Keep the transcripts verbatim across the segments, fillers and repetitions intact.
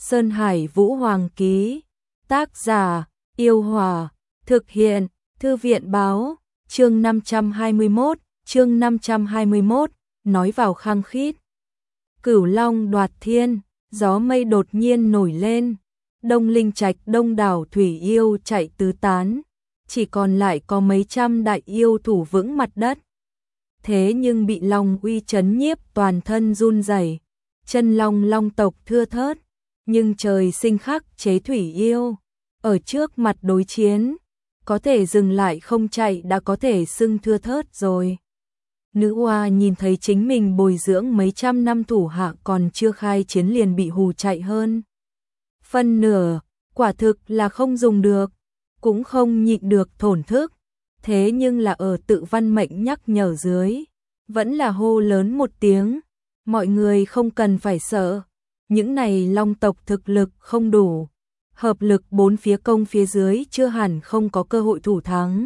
Sơn Hải Vũ Hoàng ký. Tác giả, Yêu Hòa. Thực hiện, Thư viện báo. Chương năm trăm hai mươi mốt, chương năm trăm hai mươi mốt, nói vào khăng khít. Cửu Long đoạt thiên, gió mây đột nhiên nổi lên. Đông Linh Trạch đông đảo thủy yêu chạy tứ tán, chỉ còn lại có mấy trăm đại yêu thủ vững mặt đất. Thế nhưng bị Long uy chấn nhiếp toàn thân run rẩy, chân long long tộc thưa thớt, nhưng trời sinh khắc chế thủy yêu, ở trước mặt đối chiến, có thể dừng lại không chạy đã có thể xưng thưa thớt rồi. Nữ oa nhìn thấy chính mình bồi dưỡng mấy trăm năm thủ hạ còn chưa khai chiến liền bị hù chạy hơn phân nửa, quả thực là không dùng được, cũng không nhịn được thổn thức. Thế nhưng là ở Tự Văn Mệnh nhắc nhở dưới, vẫn là hô lớn một tiếng, mọi người không cần phải sợ, những này long tộc thực lực không đủ, hợp lực bốn phía công phía dưới chưa hẳn không có cơ hội thủ thắng.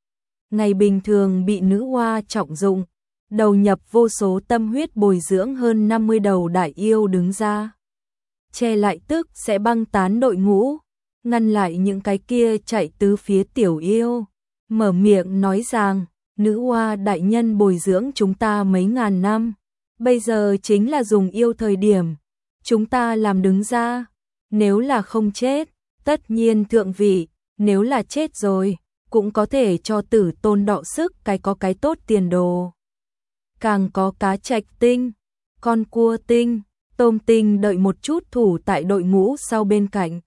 Ngày bình thường bị nữ oa trọng dụng, đầu nhập vô số tâm huyết bồi dưỡng hơn năm mươi đầu đại yêu đứng ra, che lại tức sẽ băng tán đội ngũ, ngăn lại những cái kia chạy tứ phía tiểu yêu. Mở miệng nói rằng, nữ oa đại nhân bồi dưỡng chúng ta mấy ngàn năm, bây giờ chính là dùng yêu thời điểm, chúng ta làm đứng ra, nếu là không chết, tất nhiên thượng vị, nếu là chết rồi, cũng có thể cho tử tôn đọ sức cái có cái tốt tiền đồ. Càng có cá trạch tinh, con cua tinh, tôm tinh đợi một chút thủ tại đội ngũ sau bên cạnh.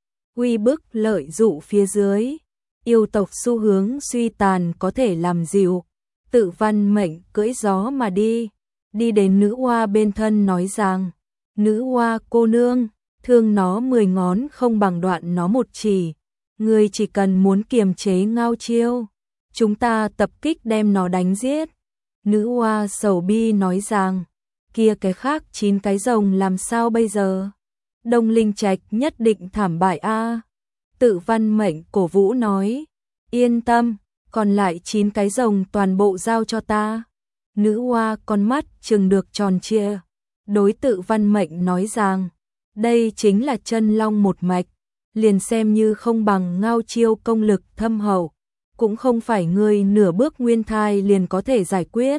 Uy bức lợi dụ phía dưới, yêu tộc xu hướng suy tàn có thể làm dịu. Tự Văn Mệnh cưỡi gió mà đi, đi đến nữ oa bên thân nói rằng, nữ oa cô nương, thương nó mười ngón không bằng đoạn nó một chỉ, người chỉ cần muốn kiềm chế Ngao Chiêu, chúng ta tập kích đem nó đánh giết. Nữ oa sầu bi nói rằng, kia cái khác chín cái rồng làm sao bây giờ? Đông Linh Trạch nhất định thảm bại a. Tự Văn Mệnh cổ vũ nói, yên tâm, còn lại chín cái rồng toàn bộ giao cho ta. Nữ oa con mắt trừng được tròn trịa, đối Tự Văn Mệnh nói rằng, đây chính là chân long một mạch, liền xem như không bằng Ngao Chiêu công lực thâm hậu, cũng không phải người nửa bước nguyên thai liền có thể giải quyết.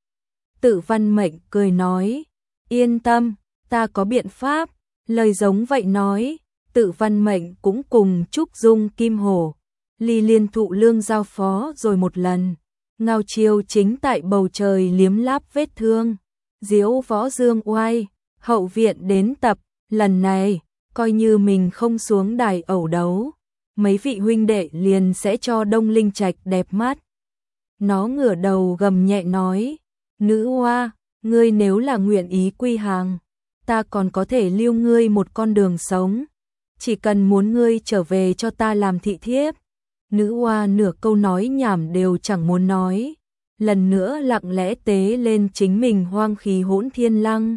Tự Văn Mệnh cười nói, yên tâm, ta có biện pháp. Lời giống vậy nói, Tự Văn Mệnh cũng cùng Trúc Dung Kim Hổ, Ly Liên Thụ Lương giao phó rồi một lần. Ngao Chiêu chính tại bầu trời liếm láp vết thương, diễu võ dương oai, hậu viện đến tập, lần này, coi như mình không xuống đài ẩu đấu, mấy vị huynh đệ liền sẽ cho Đông Linh Trạch đẹp mắt. Nó ngửa đầu gầm nhẹ nói, nữ oa, ngươi nếu là nguyện ý quy hàng, ta còn có thể lưu ngươi một con đường sống, chỉ cần muốn ngươi trở về cho ta làm thị thiếp. Nữ oa nửa câu nói nhảm đều chẳng muốn nói, lần nữa lặng lẽ tế lên chính mình hoang khí hỗn thiên lăng,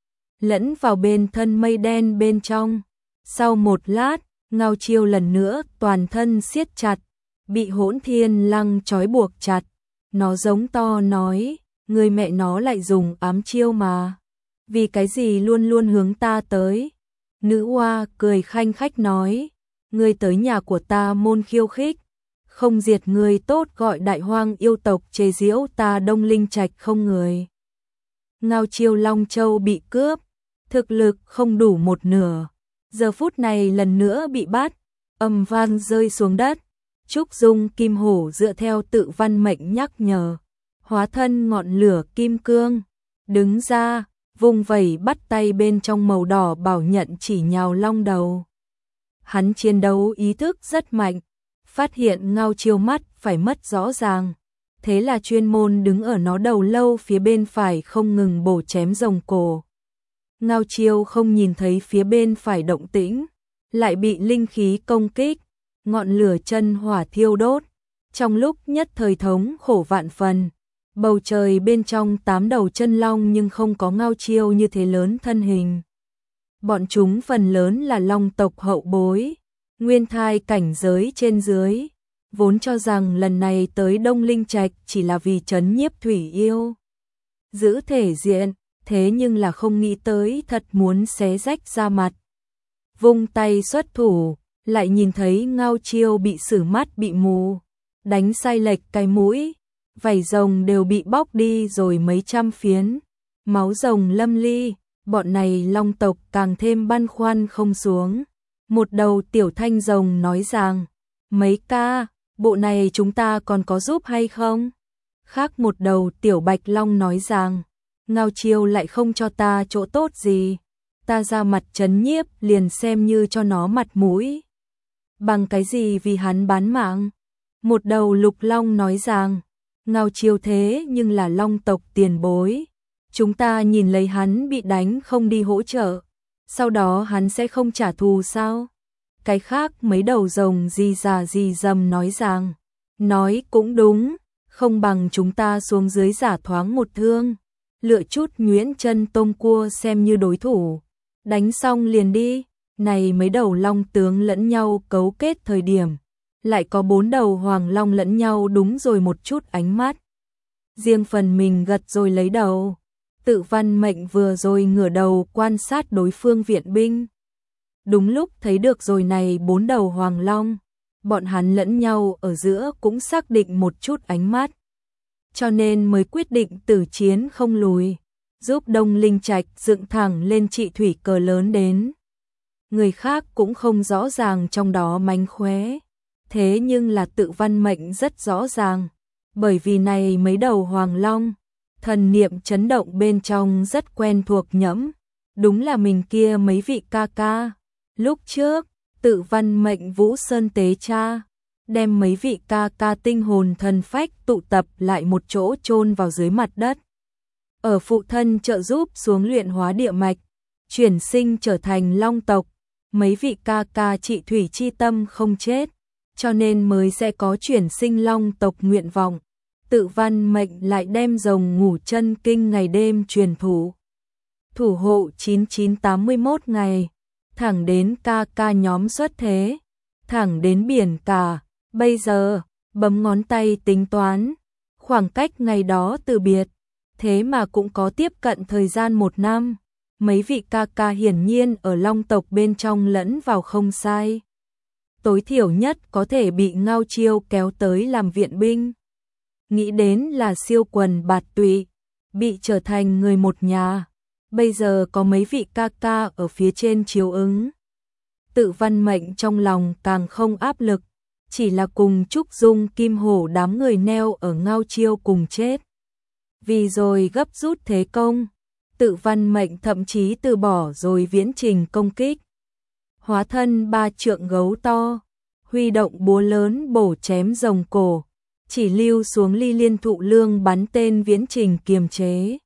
lẫn vào bên thân mây đen bên trong. Sau một lát, Ngao Chiêu lần nữa toàn thân siết chặt, bị hỗn thiên lăng trói buộc chặt. Nó giống to nói, người mẹ nó lại dùng ám chiêu mà, vì cái gì luôn luôn hướng ta tới. Nữ oa cười khanh khách nói, ngươi tới nhà của ta môn khiêu khích, không diệt người tốt gọi đại hoang yêu tộc chế giễu ta Đông Linh Trạch không người. Ngao Chiêu Long Châu bị cướp, thực lực không đủ một nửa, giờ phút này lần nữa bị bắt, ầm vang rơi xuống đất. Trúc Dung Kim Hổ dựa theo Tự Văn Mệnh nhắc nhở, hóa thân ngọn lửa kim cương, đứng ra, vùng vẩy bắt tay bên trong màu đỏ bảo nhận chỉ nhào long đầu. Hắn chiến đấu ý thức rất mạnh, phát hiện Ngao Chiêu mắt phải mất rõ ràng, thế là chuyên môn đứng ở nó đầu lâu phía bên phải không ngừng bổ chém rồng cổ. Ngao Chiêu không nhìn thấy phía bên phải động tĩnh, lại bị linh khí công kích, ngọn lửa chân hỏa thiêu đốt, trong lúc nhất thời thống khổ vạn phần. Bầu trời bên trong tám đầu chân long nhưng không có Ngao Chiêu như thế lớn thân hình. Bọn chúng phần lớn là long tộc hậu bối, nguyên thai cảnh giới trên dưới, vốn cho rằng lần này tới Đông Linh Trạch chỉ là vì trấn nhiếp thủy yêu, giữ thể diện, thế nhưng là không nghĩ tới thật muốn xé rách da mặt. vung tay xuất thủ, lại nhìn thấy Ngao Chiêu bị xử mắt bị mù, đánh sai lệch cái mũi, vảy rồng đều bị bóc đi rồi mấy trăm phiến, máu rồng lâm ly, bọn này long tộc càng thêm băn khoăn không xuống. Một đầu tiểu thanh rồng nói rằng, mấy ca, bộ này chúng ta còn có giúp hay không? Khác một đầu tiểu bạch long nói rằng, Ngao Chiêu lại không cho ta chỗ tốt gì, ta ra mặt trấn nhiếp liền xem như cho nó mặt mũi. Bằng cái gì vì hắn bán mạng? Một đầu lục long nói rằng, Ngao Chiêu thế nhưng là long tộc tiền bối, chúng ta nhìn lấy hắn bị đánh không đi hỗ trợ, sau đó hắn sẽ không trả thù sao? Cái khác mấy đầu rồng gì già gì dầm nói rằng, nói cũng đúng, không bằng chúng ta xuống dưới giả thoáng một thương, lựa chút nhuyễn chân tôm cua xem như đối thủ, đánh xong liền đi. Này mấy đầu long tướng lẫn nhau cấu kết thời điểm, lại có bốn đầu hoàng long lẫn nhau đúng rồi một chút ánh mắt. Riêng phần mình gật rồi lấy đầu, Tự Văn Mệnh vừa rồi ngửa đầu quan sát đối phương viện binh. Đúng lúc thấy được rồi này bốn đầu hoàng long, bọn hắn lẫn nhau ở giữa cũng xác định một chút ánh mắt. Cho nên mới quyết định tử chiến không lùi, giúp Đông Linh Trạch dựng thẳng lên trị thủy cờ lớn đến. Người khác cũng không rõ ràng trong đó mánh khóe, thế nhưng là Tự Văn Mệnh rất rõ ràng, bởi vì này mấy đầu hoàng long, thần niệm chấn động bên trong rất quen thuộc nhẫm, đúng là mình kia mấy vị ca ca. Lúc trước, Tự Văn Mệnh Vũ Sơn tế cha, đem mấy vị ca ca tinh hồn thần phách tụ tập lại một chỗ chôn vào dưới mặt đất. Ở phụ thân trợ giúp xuống luyện hóa địa mạch, chuyển sinh trở thành long tộc, mấy vị ca ca trị thủy chi tâm không chết, cho nên mới sẽ có chuyển sinh long tộc nguyện vọng. Tự Văn Mệnh lại đem rồng ngủ chân kinh ngày đêm truyền thủ. Thủ hộ chín chín tám mươi mốt ngày, thẳng đến ca ca nhóm xuất thế, thẳng đến biển cả. Bây giờ, bấm ngón tay tính toán, khoảng cách ngày đó từ biệt, thế mà cũng có tiếp cận thời gian một năm. Mấy vị ca ca hiển nhiên ở long tộc bên trong lẫn vào không sai. Tối thiểu nhất có thể bị Ngao Chiêu kéo tới làm viện binh. Nghĩ đến là siêu quần bạt tụy, bị trở thành người một nhà. Bây giờ có mấy vị ca ca ở phía trên chiếu ứng. Tự Văn Mệnh trong lòng càng không áp lực, chỉ là cùng Trúc Dung Kim Hổ đám người neo ở Ngao Chiêu cùng chết. Vì rồi gấp rút thế công, Tự Văn Mệnh thậm chí từ bỏ rồi viễn trình công kích. Hóa thân ba trượng gấu to, huy động búa lớn bổ chém rồng cổ, chỉ lưu xuống ly liên thụ lương bắn tên viễn trình kiềm chế.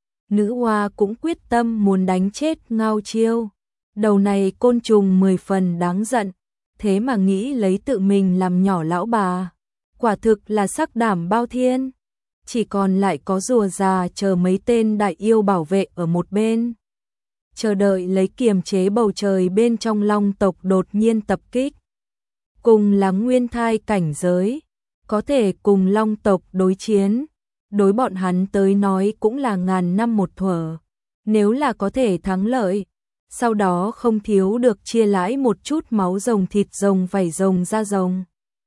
Nữ hoa cũng quyết tâm muốn đánh chết Ngao Chiêu. Đầu này côn trùng mười phần đáng giận, thế mà nghĩ lấy tự mình làm nhỏ lão bà. Quả thực là sắc đảm bao thiên. Chỉ còn lại có rùa già chờ mấy tên đại yêu bảo vệ ở một bên. Chờ đợi lấy kiềm chế bầu trời bên trong long tộc đột nhiên tập kích. Cùng là nguyên thai cảnh giới, có thể cùng long tộc đối chiến. Đối bọn hắn tới nói cũng là ngàn năm một thuở. Nếu là có thể thắng lợi, sau đó không thiếu được chia lãi một chút máu rồng thịt rồng vảy rồng da rồng.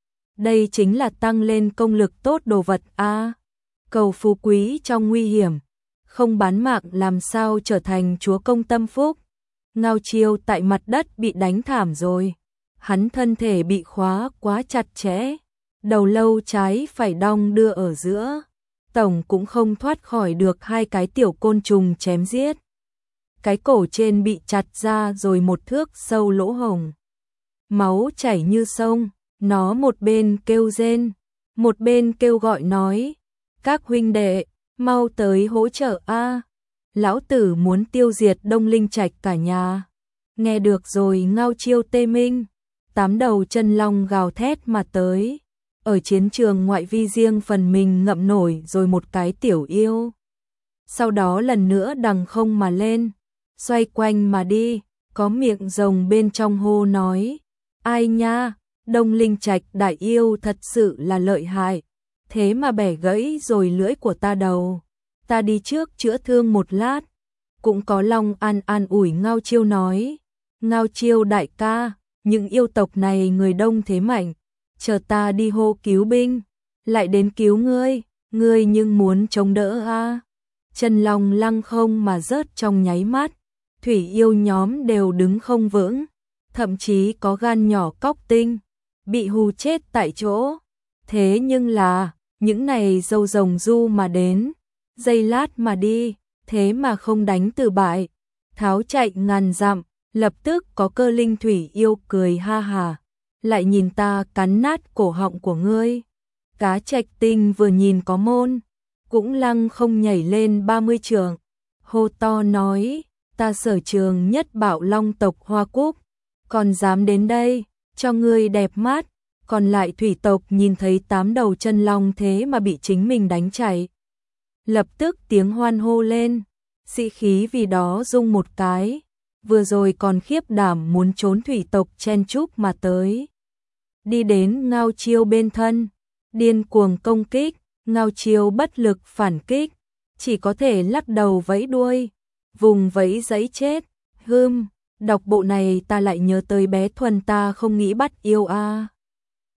Đây chính là tăng lên công lực tốt đồ vật a. Cầu phú quý trong nguy hiểm, không bán mạng làm sao trở thành chúa công tâm phúc. Ngao Chiêu tại mặt đất bị đánh thảm rồi, hắn thân thể bị khóa quá chặt chẽ, đầu lâu trái phải đong đưa ở giữa, tổng cũng không thoát khỏi được hai cái tiểu côn trùng chém giết. Cái cổ trên bị chặt ra rồi một thước sâu lỗ hổng, máu chảy như sông. Nó một bên kêu rên, một bên kêu gọi nói, các huynh đệ, mau tới hỗ trợ a, lão tử muốn tiêu diệt Đông Linh Trạch cả nhà. Nghe được rồi Ngao Chiêu tê minh, tám đầu chân long gào thét mà tới. Ở chiến trường ngoại vi riêng phần mình ngậm nổi rồi một cái tiểu yêu. Sau đó lần nữa đằng không mà lên, xoay quanh mà đi, có miệng rồng bên trong hô nói, ai nha, Đông Linh Trạch đại yêu thật sự là lợi hại, thế mà bẻ gãy rồi lưỡi của ta đầu, ta đi trước chữa thương một lát. Cũng có Long An an ủi Ngao Chiêu nói, Ngao Chiêu đại ca, những yêu tộc này người đông thế mạnh, chờ ta đi hô cứu binh, lại đến cứu ngươi, ngươi nhưng muốn chống đỡ a. À. Chân long lăng không mà rớt trong nháy mắt, thủy yêu nhóm đều đứng không vững, thậm chí có gan nhỏ cóc tinh, bị hù chết tại chỗ. Thế nhưng là, những này dâu rồng du mà đến, giây lát mà đi, thế mà không đánh từ bại, tháo chạy ngàn dặm, lập tức có cơ linh thủy yêu cười ha hà, lại nhìn ta cắn nát cổ họng của ngươi. Cá Trạch Tinh vừa nhìn có môn, cũng lăng không nhảy lên ba mươi trượng, hô to nói, ta Sở Trường nhất Bạo Long tộc Hoa Cúc, còn dám đến đây, cho ngươi đẹp mắt. Còn lại thủy tộc nhìn thấy tám đầu chân long thế mà bị chính mình đánh chạy, lập tức tiếng hoan hô lên, sĩ khí vì đó rung một cái, vừa rồi còn khiếp đảm muốn trốn thủy tộc chen chúc mà tới. Đi đến Ngao Chiêu bên thân, điên cuồng công kích, Ngao Chiêu bất lực phản kích, chỉ có thể lắc đầu vẫy đuôi, vùng vẫy giấy chết. Hừm, đọc bộ này ta lại nhớ tới bé Thuần, ta không nghĩ bắt yêu a. À.